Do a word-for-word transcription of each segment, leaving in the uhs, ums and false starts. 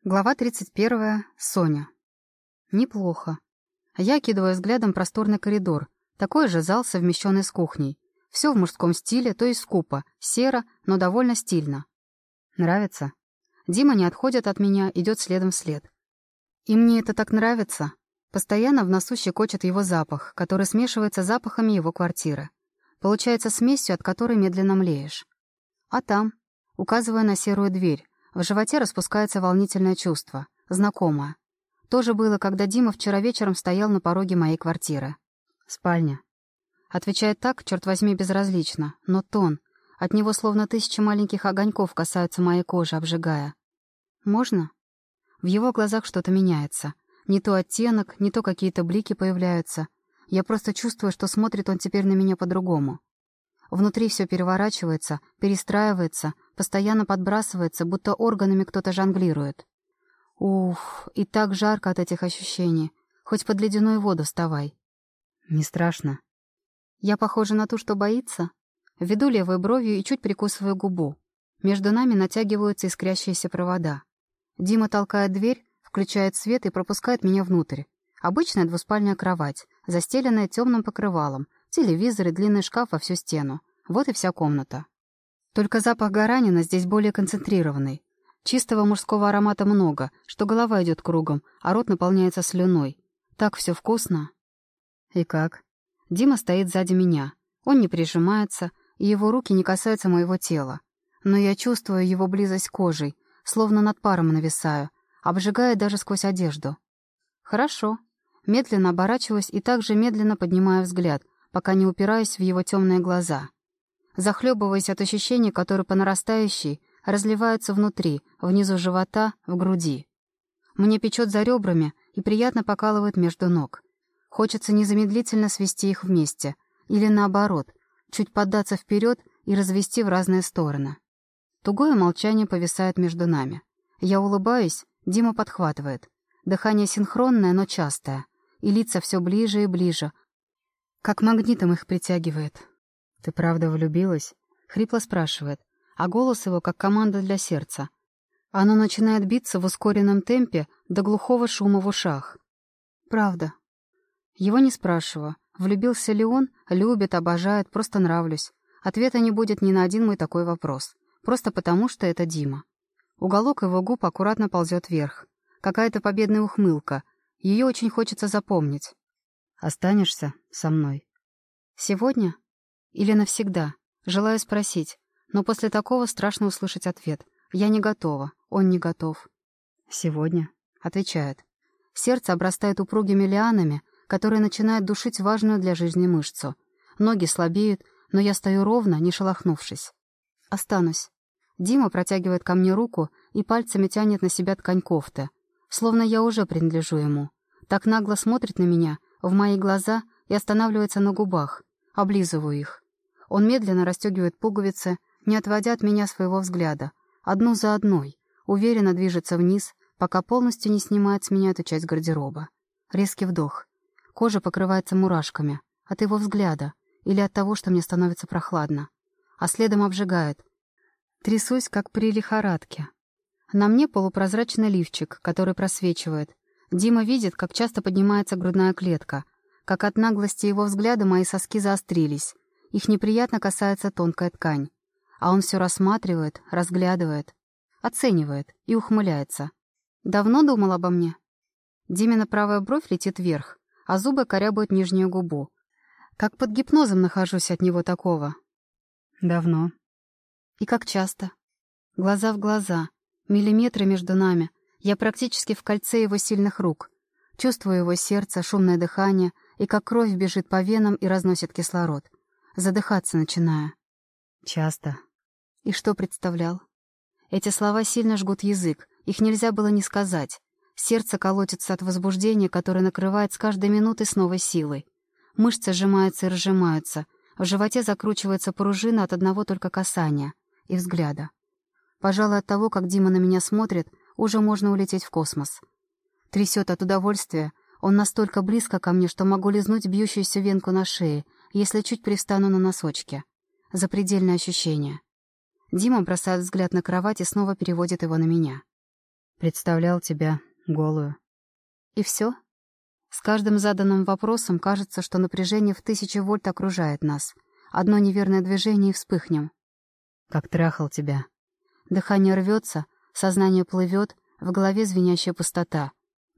Глава тридцать первая. Соня. Неплохо. Я окидываю взглядом просторный коридор. Такой же зал, совмещенный с кухней. Все в мужском стиле, то есть скупо, серо, но довольно стильно. Нравится? Дима не отходит от меня, идет следом вслед. И мне это так нравится. Постоянно в носу щекочет его запах, который смешивается с запахами его квартиры. Получается смесью, от которой медленно млеешь. А там, указывая на серую дверь, в животе распускается волнительное чувство, знакомое. То же было, когда Дима вчера вечером стоял на пороге моей квартиры. «Спальня». Отвечает так, черт возьми, безразлично, но тон. От него словно тысячи маленьких огоньков касаются моей кожи, обжигая. «Можно?» В его глазах что-то меняется. Не то оттенок, не то какие-то блики появляются. Я просто чувствую, что смотрит он теперь на меня по-другому. Внутри все переворачивается, перестраивается, постоянно подбрасывается, будто органами кто-то жонглирует. Уф, и так жарко от этих ощущений. Хоть под ледяную воду вставай. Не страшно. Я похожа на ту, что боится? Веду левой бровью и чуть прикусываю губу. Между нами натягиваются искрящиеся провода. Дима толкает дверь, включает свет и пропускает меня внутрь. Обычная двуспальная кровать, застеленная темным покрывалом, телевизор и длинный шкаф во всю стену. Вот и вся комната. Только запах гаранина здесь более концентрированный. Чистого мужского аромата много, что голова идет кругом, а рот наполняется слюной. Так все вкусно. И как? Дима стоит сзади меня. Он не прижимается, и его руки не касаются моего тела. Но я чувствую его близость кожей, словно над паром нависаю, обжигая даже сквозь одежду. Хорошо. Медленно оборачиваюсь и также медленно поднимаю взгляд, пока не упираюсь в его темные глаза. Захлебываясь от ощущений, которые по нарастающей разливаются внутри, внизу живота, в груди. Мне печет за ребрами и приятно покалывает между ног. Хочется незамедлительно свести их вместе, или наоборот, чуть поддаться вперед и развести в разные стороны. Тугое молчание повисает между нами. Я улыбаюсь, Дима подхватывает. Дыхание синхронное, но частое, и лица все ближе и ближе, как магнитом их притягивает. «Ты правда влюбилась?» — хрипло спрашивает, а голос его как команда для сердца. Оно начинает биться в ускоренном темпе до глухого шума в ушах. «Правда». Его не спрашиваю, влюбился ли он, любит, обожает, просто нравлюсь. Ответа не будет ни на один мой такой вопрос. Просто потому, что это Дима. Уголок его губ аккуратно ползет вверх. Какая-то победная ухмылка. Ее очень хочется запомнить. «Останешься со мной?» «Сегодня? Или навсегда?» Желаю спросить, но после такого страшно услышать ответ. Я не готова, он не готов. «Сегодня?» — отвечает. Сердце обрастает упругими лианами, которые начинают душить важную для жизни мышцу. Ноги слабеют, но я стою ровно, не шелохнувшись. «Останусь». Дима протягивает ко мне руку и пальцами тянет на себя ткань кофты, словно я уже принадлежу ему. Так нагло смотрит на меня, в мои глаза, и останавливается на губах. Облизываю их. Он медленно расстегивает пуговицы, не отводя от меня своего взгляда. Одну за одной. Уверенно движется вниз, пока полностью не снимает с меня эту часть гардероба. Резкий вдох. Кожа покрывается мурашками. От его взгляда. Или от того, что мне становится прохладно. А следом обжигает. Трясусь, как при лихорадке. На мне полупрозрачный лифчик, который просвечивает. Дима видит, как часто поднимается грудная клетка, как от наглости его взгляда мои соски заострились. Их неприятно касается тонкая ткань. А он все рассматривает, разглядывает, оценивает и ухмыляется. «Давно думал обо мне?» Димина правая бровь летит вверх, а зубы корябают нижнюю губу. Как под гипнозом нахожусь от него такого. «Давно». «И как часто?» Глаза в глаза, миллиметры между нами. Я практически в кольце его сильных рук. Чувствую его сердце, шумное дыхание, и как кровь бежит по венам и разносит кислород. Задыхаться начинаю. «Часто». И что представлял? Эти слова сильно жгут язык, их нельзя было не сказать. Сердце колотится от возбуждения, которое накрывает с каждой минутой с новой силой. Мышцы сжимаются и разжимаются, в животе закручивается пружина от одного только касания и взгляда. Пожалуй, от того, как Дима на меня смотрит, уже можно улететь в космос. Трясет от удовольствия, он настолько близко ко мне, что могу лизнуть бьющуюся венку на шее, если чуть привстану на носочки. Запредельное ощущение. Дима бросает взгляд на кровать и снова переводит его на меня. Представлял тебя голую. И все? С каждым заданным вопросом кажется, что напряжение в тысячи вольт окружает нас. Одно неверное движение — и вспыхнем. Как трахал тебя. Дыхание рвется, сознание плывет, в голове звенящая пустота.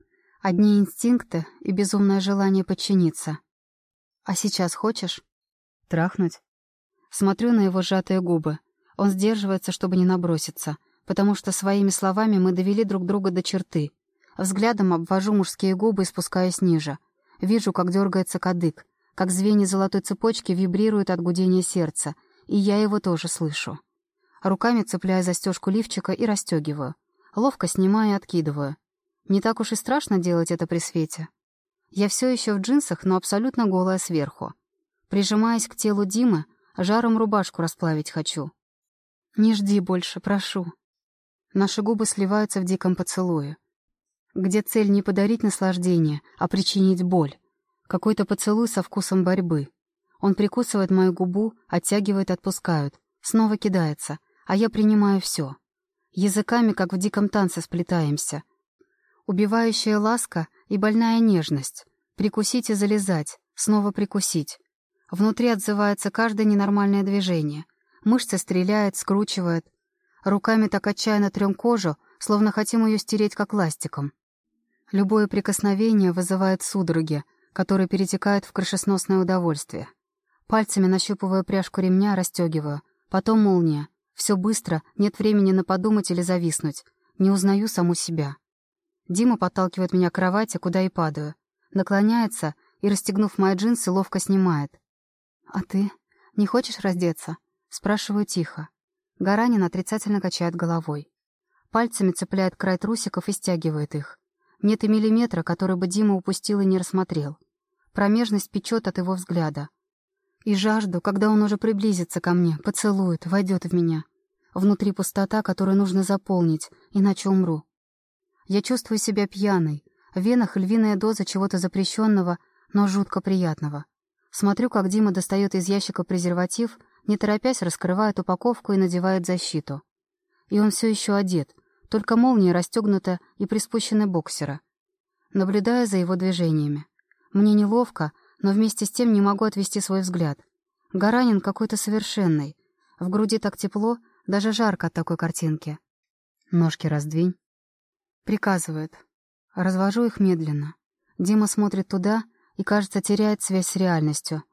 Одни инстинкты и безумное желание подчиниться. А сейчас хочешь? Трахнуть? Смотрю на его сжатые губы. Он сдерживается, чтобы не наброситься, потому что своими словами мы довели друг друга до черты. Взглядом обвожу мужские губы и спускаюсь ниже. Вижу, как дергается кадык, как звенья золотой цепочки вибрируют от гудения сердца, и я его тоже слышу. Руками цепляю застежку лифчика и расстегиваю. Ловко снимаю и откидываю. Не так уж и страшно делать это при свете. Я все еще в джинсах, но абсолютно голая сверху. Прижимаясь к телу Димы, жаром рубашку расплавить хочу. «Не жди больше, прошу». Наши губы сливаются в диком поцелуе, где цель не подарить наслаждение, а причинить боль. Какой-то поцелуй со вкусом борьбы. Он прикусывает мою губу, оттягивает, отпускает. Снова кидается, а я принимаю все. Языками, как в диком танце, сплетаемся. Убивающая ласка и больная нежность. Прикусить и залезать, снова прикусить. Внутри отзывается каждое ненормальное движение. Мышцы стреляют, скручивают. Руками так отчаянно трем кожу, словно хотим ее стереть как ластиком. Любое прикосновение вызывает судороги, которые перетекают в крышесносное удовольствие. Пальцами нащупываю пряжку ремня, расстегиваю. Потом молния. Все быстро, нет времени на подумать или зависнуть. Не узнаю саму себя. Дима подталкивает меня к кровати, куда и падаю. Наклоняется и, расстегнув мои джинсы, ловко снимает. «А ты не хочешь раздеться?» Спрашиваю тихо. Гаранин отрицательно качает головой. Пальцами цепляет край трусиков и стягивает их. Нет и миллиметра, который бы Дима упустил и не рассмотрел. Промежность печет от его взгляда. И жажду, когда он уже приблизится ко мне, поцелует, войдет в меня. Внутри пустота, которую нужно заполнить, иначе умру. Я чувствую себя пьяной. В венах львиная доза чего-то запрещенного, но жутко приятного. Смотрю, как Дима достает из ящика презерватив, не торопясь раскрывает упаковку и надевает защиту. И он все еще одет, только молния расстегнута и приспущены боксера. Наблюдаю за его движениями. Мне неловко, но вместе с тем не могу отвести свой взгляд. Гаранин какой-то совершенный. В груди так тепло, даже жарко от такой картинки. «Ножки раздвинь», — приказывает. Развожу их медленно. Дима смотрит туда и, кажется, теряет связь с реальностью.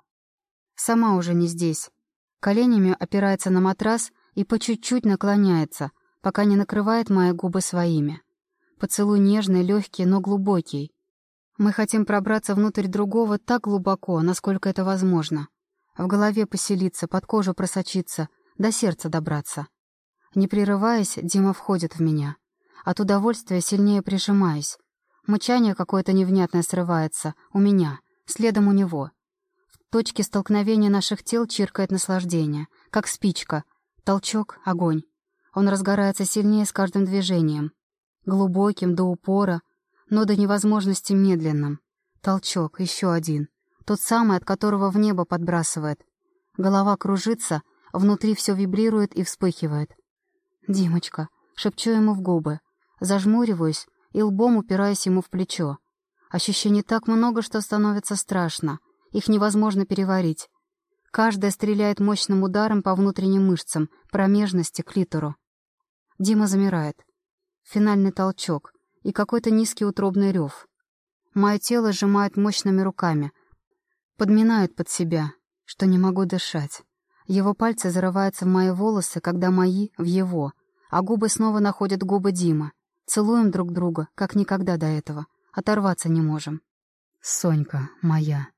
Сама уже не здесь. Коленями опирается на матрас и по чуть-чуть наклоняется, пока не накрывает мои губы своими. Поцелуй нежный, легкий, но глубокий. Мы хотим пробраться внутрь другого так глубоко, насколько это возможно. В голове поселиться, под кожу просочиться, до сердца добраться. Не прерываясь, Дима входит в меня. От удовольствия сильнее прижимаюсь. Мычание какое-то невнятное срывается. У меня. Следом у него. В точке столкновения наших тел чиркает наслаждение. Как спичка. Толчок — огонь. Он разгорается сильнее с каждым движением. Глубоким, до упора, но до невозможности медленным. Толчок, еще один. Тот самый, от которого в небо подбрасывает. Голова кружится, внутри все вибрирует и вспыхивает. «Димочка», — шепчу ему в губы. Зажмуриваюсь и лбом упираюсь ему в плечо. Ощущений так много, что становится страшно. Их невозможно переварить. Каждая стреляет мощным ударом по внутренним мышцам, промежности, клитору. Дима замирает. Финальный толчок и какой-то низкий утробный рев. Мое тело сжимает мощными руками. Подминает под себя, что не могу дышать. Его пальцы зарываются в мои волосы, когда мои — в его, а губы снова находят губы Димы. Целуем друг друга, как никогда до этого. Оторваться не можем. «Сонька моя».